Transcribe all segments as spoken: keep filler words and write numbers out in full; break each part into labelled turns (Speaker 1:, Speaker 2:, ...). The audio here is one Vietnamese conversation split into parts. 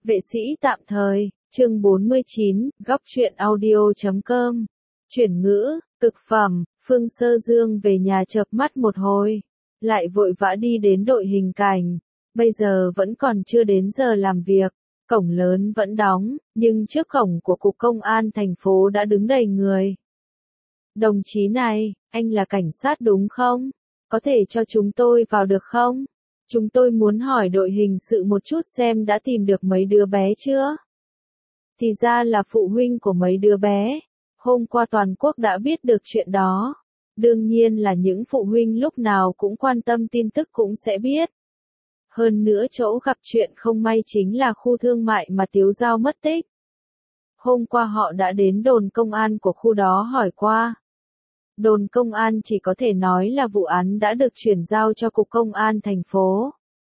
Speaker 1: Vệ sĩ tạm thời, chương bốn mươi chín, góc truyện audio chấm com. Chuyển ngữ, cực phẩm, Phương Sơ Dương về nhà chợp mắt một hồi, lại vội vã đi đến đội hình cảnh. Bây giờ vẫn còn chưa đến giờ làm việc, cổng lớn vẫn đóng, nhưng trước cổng của Cục Công an thành phố đã đứng đầy người. Đồng chí này, anh là cảnh sát đúng không? Có thể cho chúng tôi vào được không? Chúng tôi muốn hỏi đội hình sự một chút xem đã tìm được mấy đứa bé chưa? Thì ra là phụ huynh của mấy đứa bé. Hôm qua toàn quốc đã biết được chuyện đó. Đương nhiên là những phụ huynh lúc nào cũng quan tâm tin tức cũng sẽ biết. Hơn nữa chỗ gặp chuyện không may chính là khu thương mại mà Tiếu Giao mất tích. Hôm qua họ đã đến đồn công an của khu đó hỏi qua. Đồn công an chỉ có thể nói là vụ án đã được chuyển giao cho Cục Công an thành phố.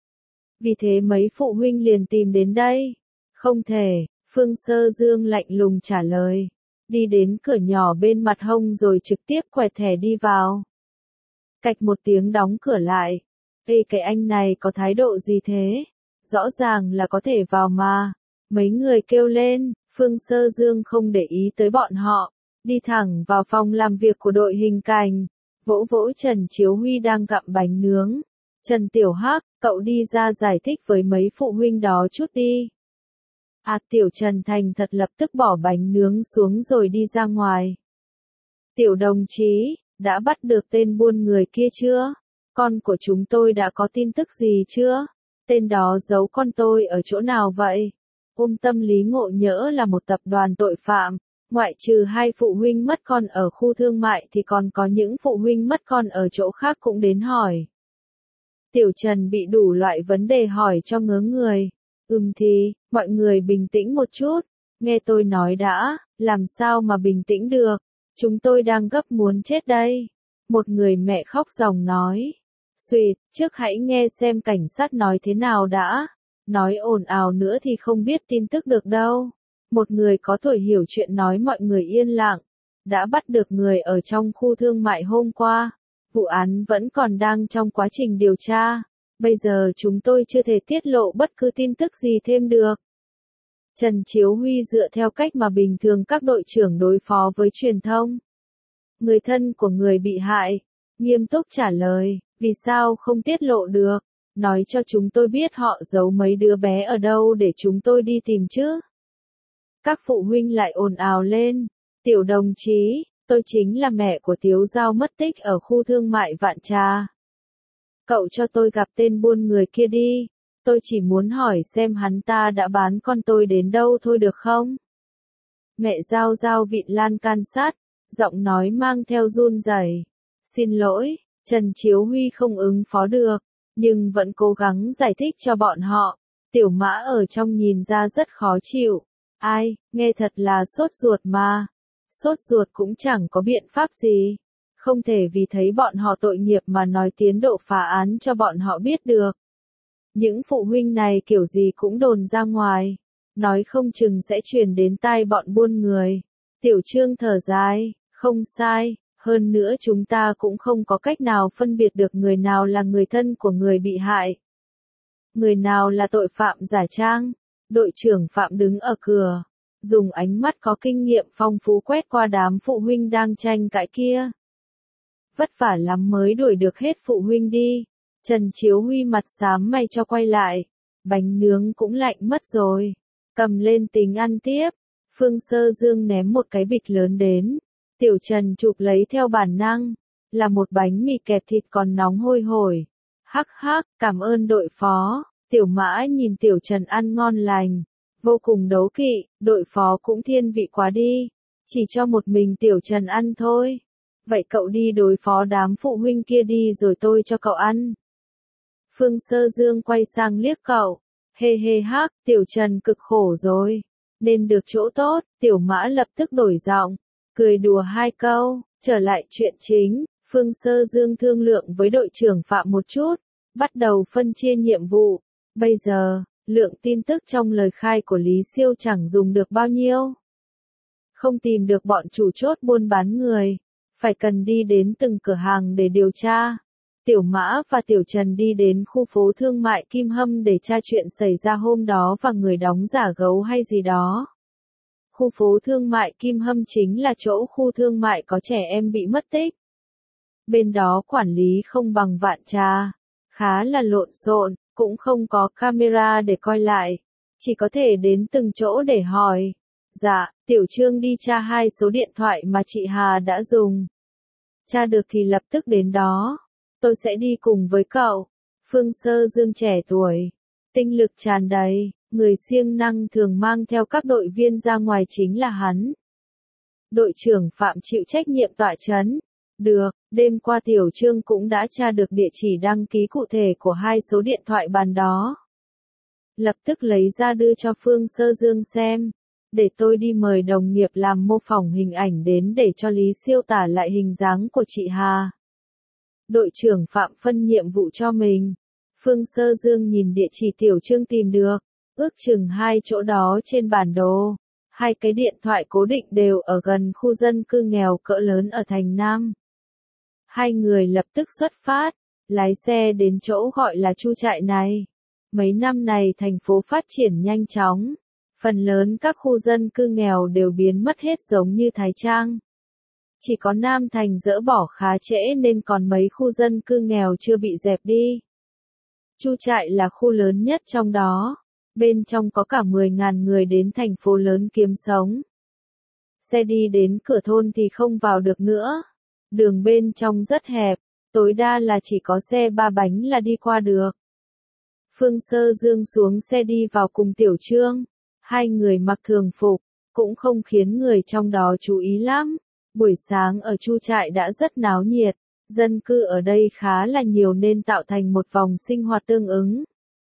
Speaker 1: Vì thế mấy phụ huynh liền tìm đến đây. Không thể, Phương Sơ Dương lạnh lùng trả lời. Đi đến cửa nhỏ bên mặt hông rồi trực tiếp quẹt thẻ đi vào. Cạch một tiếng đóng cửa lại. Ê cái anh này có thái độ gì thế? Rõ ràng là có thể vào mà. Mấy người kêu lên, Phương Sơ Dương không để ý tới bọn họ. Đi thẳng vào phòng làm việc của đội hình cảnh. Vỗ vỗ Trần Chiếu Huy đang gặm bánh nướng. Trần Tiểu Hắc, cậu đi ra giải thích với mấy phụ huynh đó chút đi. À Tiểu Trần thành thật lập tức bỏ bánh nướng xuống rồi đi ra ngoài. Tiểu đồng chí, đã bắt được tên buôn người kia chưa? Con của chúng tôi đã có tin tức gì chưa? Tên đó giấu con tôi ở chỗ nào vậy? Ôm tâm lý ngộ nhỡ là một tập đoàn tội phạm. Ngoại trừ hai phụ huynh mất con ở khu thương mại thì còn có những phụ huynh mất con ở chỗ khác cũng đến hỏi. Tiểu Trần bị đủ loại vấn đề hỏi cho ngớ người. Ừm thì, mọi người bình tĩnh một chút. Nghe tôi nói đã, làm sao mà bình tĩnh được. Chúng tôi đang gấp muốn chết đây. Một người mẹ khóc ròng nói. Xuyệt, trước hãy nghe xem cảnh sát nói thế nào đã. Nói ồn ào nữa thì không biết tin tức được đâu. Một người có tuổi hiểu chuyện nói mọi người yên lặng. Đã bắt được người ở trong khu thương mại hôm qua. Vụ án vẫn còn đang trong quá trình điều tra. Bây giờ chúng tôi chưa thể tiết lộ bất cứ tin tức gì thêm được. Trần Chiếu Huy dựa theo cách mà bình thường các đội trưởng đối phó với truyền thông. Người thân của người bị hại, nghiêm túc trả lời, vì sao không tiết lộ được, nói cho chúng tôi biết họ giấu mấy đứa bé ở đâu để chúng tôi đi tìm chứ. Các phụ huynh lại ồn ào lên, Tiểu đồng chí, tôi chính là mẹ của Tiếu Giao mất tích ở khu thương mại Vạn Trà. Cậu cho tôi gặp tên buôn người kia đi, tôi chỉ muốn hỏi xem hắn ta đã bán con tôi đến đâu thôi được không? Mẹ Giao Giao vịn lan can sát, giọng nói mang theo run rẩy. Xin lỗi, Trần Chiếu Huy không ứng phó được, nhưng vẫn cố gắng giải thích cho bọn họ. Tiểu Mã ở trong nhìn ra rất khó chịu. Ai, nghe thật là sốt ruột mà. Sốt ruột cũng chẳng có biện pháp gì. Không thể vì thấy bọn họ tội nghiệp mà nói tiến độ phá án cho bọn họ biết được. Những phụ huynh này kiểu gì cũng đồn ra ngoài. Nói không chừng sẽ truyền đến tai bọn buôn người. Tiểu Trương thở dài, không sai. Hơn nữa chúng ta cũng không có cách nào phân biệt được người nào là người thân của người bị hại. Người nào là tội phạm giả trang. Đội trưởng Phạm đứng ở cửa. Dùng ánh mắt có kinh nghiệm phong phú quét qua đám phụ huynh đang tranh cãi kia. Vất vả lắm mới đuổi được hết phụ huynh đi. Trần Chiếu Huy mặt xám mày cho quay lại. Bánh nướng cũng lạnh mất rồi. Cầm lên tính ăn tiếp. Phương Sơ Dương ném một cái bịch lớn đến. Tiểu Trần chụp lấy theo bản năng. Là một bánh mì kẹp thịt còn nóng hôi hổi. Hắc hắc, cảm ơn đội phó. Tiểu Mã nhìn Tiểu Trần ăn ngon lành. Vô cùng đố kỵ, đội phó cũng thiên vị quá đi. Chỉ cho một mình Tiểu Trần ăn thôi. Vậy cậu đi đối phó đám phụ huynh kia đi rồi tôi cho cậu ăn. Phương Sơ Dương quay sang liếc cậu. Hê hê hắc, Tiểu Trần cực khổ rồi. Nên được chỗ tốt, Tiểu Mã lập tức đổi giọng. Cười đùa hai câu, trở lại chuyện chính. Phương Sơ Dương thương lượng với đội trưởng Phạm một chút. Bắt đầu phân chia nhiệm vụ. Bây giờ, lượng tin tức trong lời khai của Lý Siêu chẳng dùng được bao nhiêu. Không tìm được bọn chủ chốt buôn bán người. Phải cần đi đến từng cửa hàng để điều tra. Tiểu Mã và Tiểu Trần đi đến khu phố thương mại Kim Hâm để tra chuyện xảy ra hôm đó và người đóng giả gấu hay gì đó. Khu phố thương mại Kim Hâm chính là chỗ khu thương mại có trẻ em bị mất tích. Bên đó quản lý không bằng Vạn Trà, khá là lộn xộn, cũng không có camera để coi lại, chỉ có thể đến từng chỗ để hỏi. Dạ, Tiểu Trương đi tra hai số điện thoại mà chị Hà đã dùng. Tra được thì lập tức đến đó. Tôi sẽ đi cùng với cậu. Phương Sơ Dương trẻ tuổi, tinh lực tràn đầy, người siêng năng thường mang theo các đội viên ra ngoài chính là hắn. Đội trưởng Phạm chịu trách nhiệm tọa trấn. Được, đêm qua Tiểu Trương cũng đã tra được địa chỉ đăng ký cụ thể của hai số điện thoại bàn đó. Lập tức lấy ra đưa cho Phương Sơ Dương xem. Để tôi đi mời đồng nghiệp làm mô phỏng hình ảnh đến để cho Lý siêu tả lại hình dáng của chị Hà. Đội trưởng Phạm phân nhiệm vụ cho mình. Phương Sơ Dương nhìn địa chỉ Tiểu Trương tìm được, ước chừng hai chỗ đó trên bản đồ. Hai cái điện thoại cố định đều ở gần khu dân cư nghèo cỡ lớn ở thành Nam. Hai người lập tức xuất phát, lái xe đến chỗ gọi là Chu Trại này. Mấy năm này thành phố phát triển nhanh chóng. Phần lớn các khu dân cư nghèo đều biến mất hết giống như Thái Trang. Chỉ có Nam Thành dỡ bỏ khá trễ nên còn mấy khu dân cư nghèo chưa bị dẹp đi. Chu Trại là khu lớn nhất trong đó. Bên trong có cả mười nghìn người đến thành phố lớn kiếm sống. Xe đi đến cửa thôn thì không vào được nữa. Đường bên trong rất hẹp, tối đa là chỉ có xe ba bánh là đi qua được. Phương Sơ Dương xuống xe đi vào cùng Tiểu Trương. Hai người mặc thường phục, cũng không khiến người trong đó chú ý lắm. Buổi sáng ở Chu Trại đã rất náo nhiệt, dân cư ở đây khá là nhiều nên tạo thành một vòng sinh hoạt tương ứng.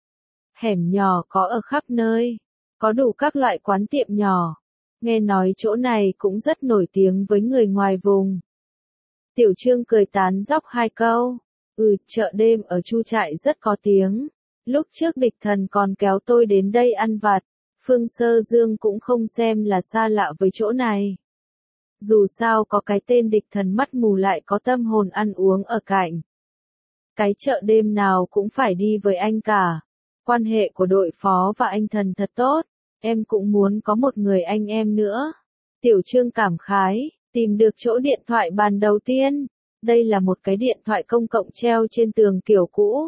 Speaker 1: Hẻm nhỏ có ở khắp nơi, có đủ các loại quán tiệm nhỏ. Nghe nói chỗ này cũng rất nổi tiếng với người ngoài vùng. Tiểu Trương cười tán dóc hai câu. Ừ, chợ đêm ở Chu Trại rất có tiếng. Lúc trước Địch Thần còn kéo tôi đến đây ăn vặt. Phương Sơ Dương cũng không xem là xa lạ với chỗ này. Dù sao có cái tên Địch Thần mắt mù lại có tâm hồn ăn uống ở cạnh. Cái chợ đêm nào cũng phải đi với anh cả. Quan hệ của đội phó và anh Thần thật tốt. Em cũng muốn có một người anh em nữa. Tiểu Trương cảm khái, tìm được chỗ điện thoại bàn đầu tiên. Đây là một cái điện thoại công cộng treo trên tường kiểu cũ.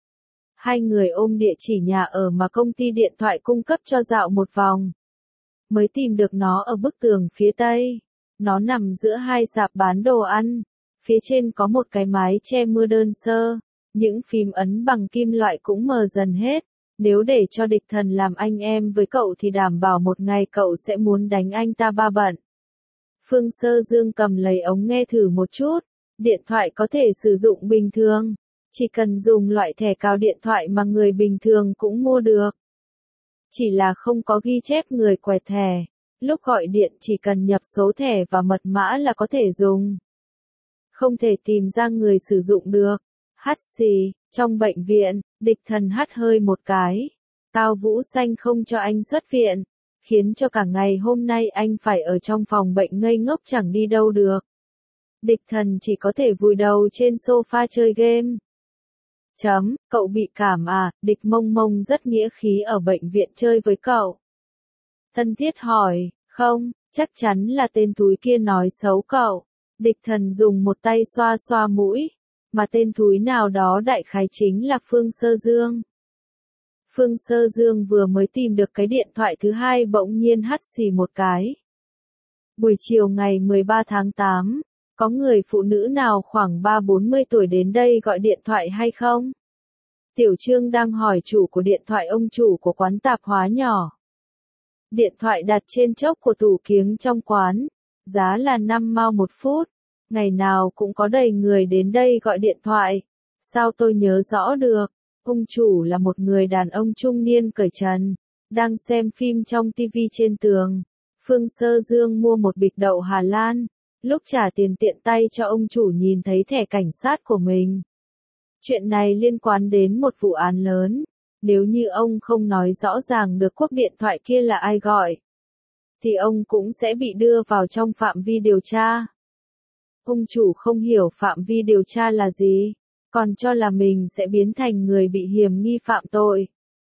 Speaker 1: Hai người ôm địa chỉ nhà ở mà công ty điện thoại cung cấp cho dạo một vòng. Mới tìm được nó ở bức tường phía tây. Nó nằm giữa hai sạp bán đồ ăn. Phía trên có một cái mái che mưa đơn sơ. Những phím ấn bằng kim loại cũng mờ dần hết. Nếu để cho Địch Thần làm anh em với cậu thì đảm bảo một ngày cậu sẽ muốn đánh anh ta ba bận. Phương Sơ Dương cầm lấy ống nghe thử một chút. Điện thoại có thể sử dụng bình thường. Chỉ cần dùng loại thẻ cào điện thoại mà người bình thường cũng mua được. Chỉ là không có ghi chép người quẹt thẻ. Lúc gọi điện chỉ cần nhập số thẻ và mật mã là có thể dùng. Không thể tìm ra người sử dụng được. Hắt xì, trong bệnh viện, Địch Thần hắt hơi một cái. Cao Vũ Xanh không cho anh xuất viện, khiến cho cả ngày hôm nay anh phải ở trong phòng bệnh ngây ngốc chẳng đi đâu được. Địch Thần chỉ có thể vùi đầu trên sofa chơi game. Chấm, cậu bị cảm à, Địch Mông Mông rất nghĩa khí ở bệnh viện chơi với cậu. Thân thiết hỏi, không, chắc chắn là tên thúi kia nói xấu cậu. Địch Thần dùng một tay xoa xoa mũi, mà tên thúi nào đó đại khái chính là Phương Sơ Dương. Phương Sơ Dương vừa mới tìm được cái điện thoại thứ hai bỗng nhiên hắt xì một cái. Buổi chiều ngày mười ba tháng tám, có người phụ nữ nào khoảng ba bốn mươi tuổi đến đây gọi điện thoại hay không? Tiểu Trương đang hỏi chủ của điện thoại ông chủ của quán tạp hóa nhỏ. Điện thoại đặt trên chốc của tủ kiếng trong quán, giá là năm mao một phút. Ngày nào cũng có đầy người đến đây gọi điện thoại. Sao tôi nhớ rõ được? Ông chủ là một người đàn ông trung niên cởi trần, đang xem phim trong tivi trên tường. Phương Sơ Dương mua một bịch đậu Hà Lan. Lúc trả tiền tiện tay cho ông chủ nhìn thấy thẻ cảnh sát của mình. Chuyện này liên quan đến một vụ án lớn. Nếu như ông không nói rõ ràng được cuộc điện thoại kia là ai gọi, thì ông cũng sẽ bị đưa vào trong phạm vi điều tra. Ông chủ không hiểu phạm vi điều tra là gì. còn cho là mình sẽ biến thành người bị hiềm nghi phạm tội.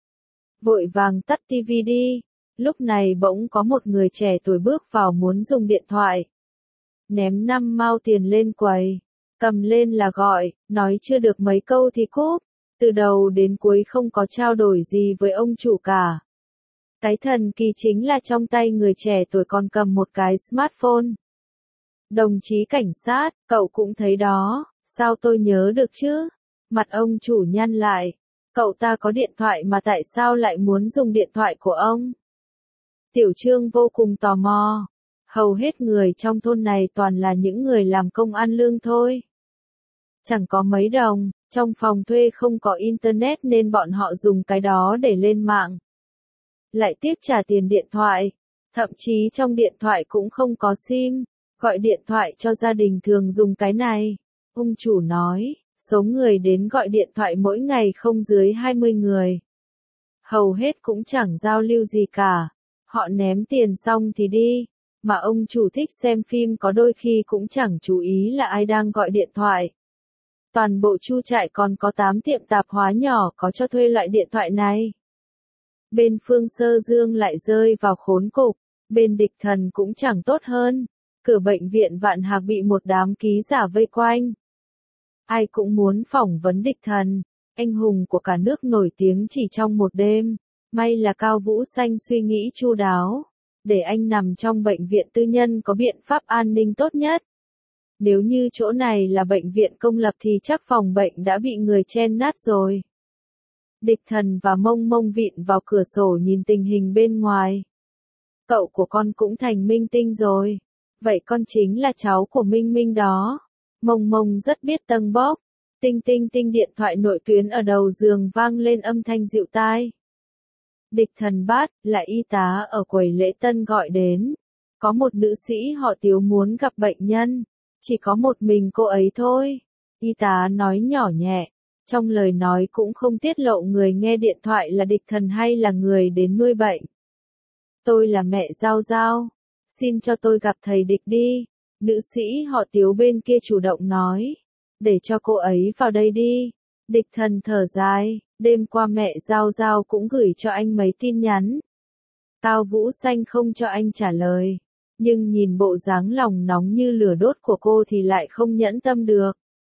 Speaker 1: Vội vàng tắt tivi đi, lúc này bỗng có một người trẻ tuổi bước vào muốn dùng điện thoại. Ném năm mao tiền lên quầy, cầm lên là gọi, nói chưa được mấy câu thì cúp, từ đầu đến cuối không có trao đổi gì với ông chủ cả. Cái thần kỳ chính là trong tay người trẻ tuổi còn cầm một cái smartphone. Đồng chí cảnh sát, cậu cũng thấy đó, sao tôi nhớ được chứ? Mặt ông chủ nhăn lại, cậu ta có điện thoại mà tại sao lại muốn dùng điện thoại của ông? Tiểu Trương vô cùng tò mò. Hầu hết người trong thôn này toàn là những người làm công ăn lương thôi. Chẳng có mấy đồng, trong phòng thuê không có internet nên bọn họ dùng cái đó để lên mạng. Lại tiếc trả tiền điện thoại, thậm chí trong điện thoại cũng không có sim, gọi điện thoại cho gia đình thường dùng cái này. Ông chủ nói, số người đến gọi điện thoại mỗi ngày không dưới hai mươi người. Hầu hết cũng chẳng giao lưu gì cả, họ ném tiền xong thì đi. Mà ông chủ thích xem phim có đôi khi cũng chẳng chú ý là ai đang gọi điện thoại. Toàn bộ chu trại còn có tám tiệm tạp hóa nhỏ có cho thuê loại điện thoại này. Bên Phương Sơ Dương lại rơi vào khốn cục, bên Địch Thần cũng chẳng tốt hơn. Cửa bệnh viện Vạn Hạc bị một đám ký giả vây quanh. Ai cũng muốn phỏng vấn Địch Thần, anh hùng của cả nước nổi tiếng chỉ trong một đêm. May là Cao Vũ Xanh suy nghĩ chu đáo. Để anh nằm trong bệnh viện tư nhân có biện pháp an ninh tốt nhất. Nếu như chỗ này là bệnh viện công lập thì chắc phòng bệnh đã bị người chen nát rồi. Địch Thần và Mông Mông vịn vào cửa sổ nhìn tình hình bên ngoài. Cậu của con cũng thành minh tinh rồi. Vậy con chính là cháu của Minh Minh đó. Mông Mông rất biết tâng bốc. Tinh tinh tinh điện thoại nội tuyến ở đầu giường vang lên âm thanh dịu tai. Địch Thần bắt, là y tá ở quầy lễ tân gọi đến. Có một nữ sĩ họ Tiếu muốn gặp bệnh nhân. Chỉ có một mình cô ấy thôi. Y tá nói nhỏ nhẹ. Trong lời nói cũng không tiết lộ người nghe điện thoại là Địch Thần hay là người đến nuôi bệnh. Tôi là mẹ Giao Giao. Xin cho tôi gặp thầy Địch đi. Nữ sĩ họ Tiếu bên kia chủ động nói. Để cho cô ấy vào đây đi. Địch Thần thở dài. Đêm qua mẹ Giao Giao cũng gửi cho anh mấy tin nhắn. Cao Vũ Xanh không cho anh trả lời. Nhưng nhìn bộ dáng lòng nóng như lửa đốt của cô thì lại không nhẫn tâm được.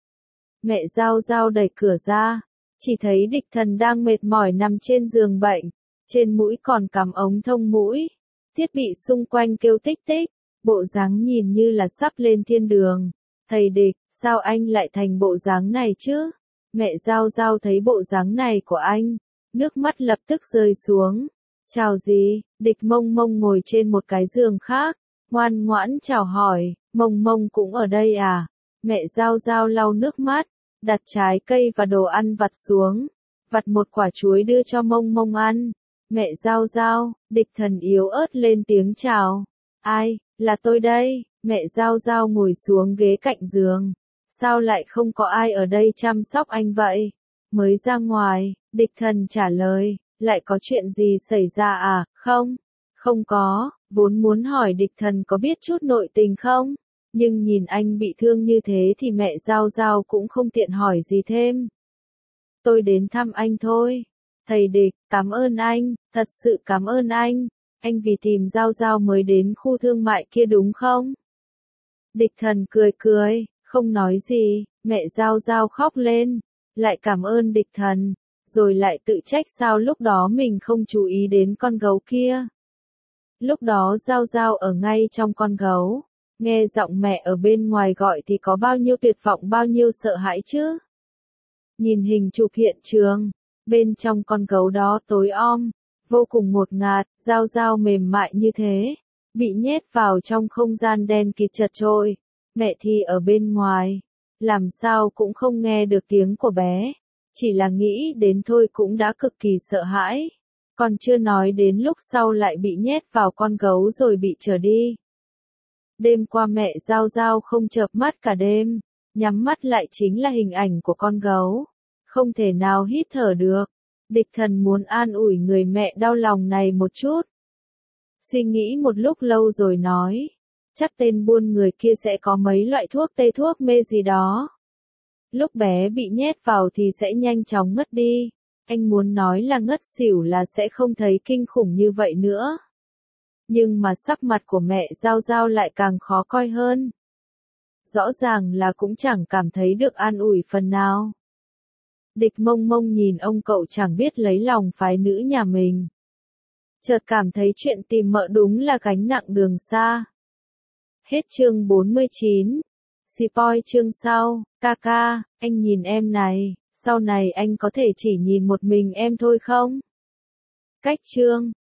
Speaker 1: Mẹ Giao Giao đẩy cửa ra. Chỉ thấy Địch Thần đang mệt mỏi nằm trên giường bệnh. Trên mũi còn cắm ống thông mũi. Thiết bị xung quanh kêu tích tích. Bộ dáng nhìn như là sắp lên thiên đường. Thầy Địch, sao anh lại thành bộ dáng này chứ? Mẹ Giao Giao thấy bộ dáng này của anh, nước mắt lập tức rơi xuống. Chào gì? Địch Mông Mông ngồi trên một cái giường khác, ngoan ngoãn chào hỏi, Mông Mông cũng ở đây à? Mẹ Giao Giao lau nước mắt, đặt trái cây và đồ ăn vặt xuống, vặt một quả chuối đưa cho Mông Mông ăn. Mẹ Giao Giao, Địch Thần yếu ớt lên tiếng chào. Ai, là tôi đây. Mẹ Giao Giao ngồi xuống ghế cạnh giường. Sao lại không có ai ở đây chăm sóc anh vậy? Mới ra ngoài, Địch Thần trả lời, lại có chuyện gì xảy ra à? Không, không có, vốn muốn hỏi Địch Thần có biết chút nội tình không? Nhưng nhìn anh bị thương như thế thì mẹ Giao Giao cũng không tiện hỏi gì thêm. Tôi đến thăm anh thôi. Thầy Địch, cảm ơn anh, thật sự cảm ơn anh. Anh vì tìm Giao Giao mới đến khu thương mại kia đúng không? Địch Thần cười cười. Không nói gì, mẹ Giao Giao khóc lên, lại cảm ơn Địch Thần, rồi lại tự trách sao lúc đó mình không chú ý đến con gấu kia. Lúc đó Giao Giao ở ngay trong con gấu, nghe giọng mẹ ở bên ngoài gọi thì có bao nhiêu tuyệt vọng bao nhiêu sợ hãi chứ. Nhìn hình chụp hiện trường, bên trong con gấu đó tối om, vô cùng ngột ngạt, Giao Giao mềm mại như thế, bị nhét vào trong không gian đen kịt chật chội. Mẹ thì ở bên ngoài, làm sao cũng không nghe được tiếng của bé, chỉ là nghĩ đến thôi cũng đã cực kỳ sợ hãi, còn chưa nói đến lúc sau lại bị nhét vào con gấu rồi bị trở đi. Đêm qua mẹ Giao Giao không chợp mắt cả đêm, nhắm mắt lại chính là hình ảnh của con gấu, không thể nào hít thở được. Địch Thần muốn an ủi người mẹ đau lòng này một chút. Suy nghĩ một lúc lâu rồi nói. Chắc tên buôn người kia sẽ có mấy loại thuốc tây thuốc mê gì đó. Lúc bé bị nhét vào thì sẽ nhanh chóng ngất đi. Anh muốn nói là ngất xỉu là sẽ không thấy kinh khủng như vậy nữa. Nhưng mà sắc mặt của mẹ Giao Giao lại càng khó coi hơn. Rõ ràng là cũng chẳng cảm thấy được an ủi phần nào. Địch Mông Mông nhìn ông cậu chẳng biết lấy lòng phái nữ nhà mình. Chợt cảm thấy chuyện tìm mợ đúng là gánh nặng đường xa. Hết chương bốn mươi chín. Spoil chương sau. Ca ca, anh nhìn em này, sau này anh có thể chỉ nhìn một mình em thôi không? Cách chương.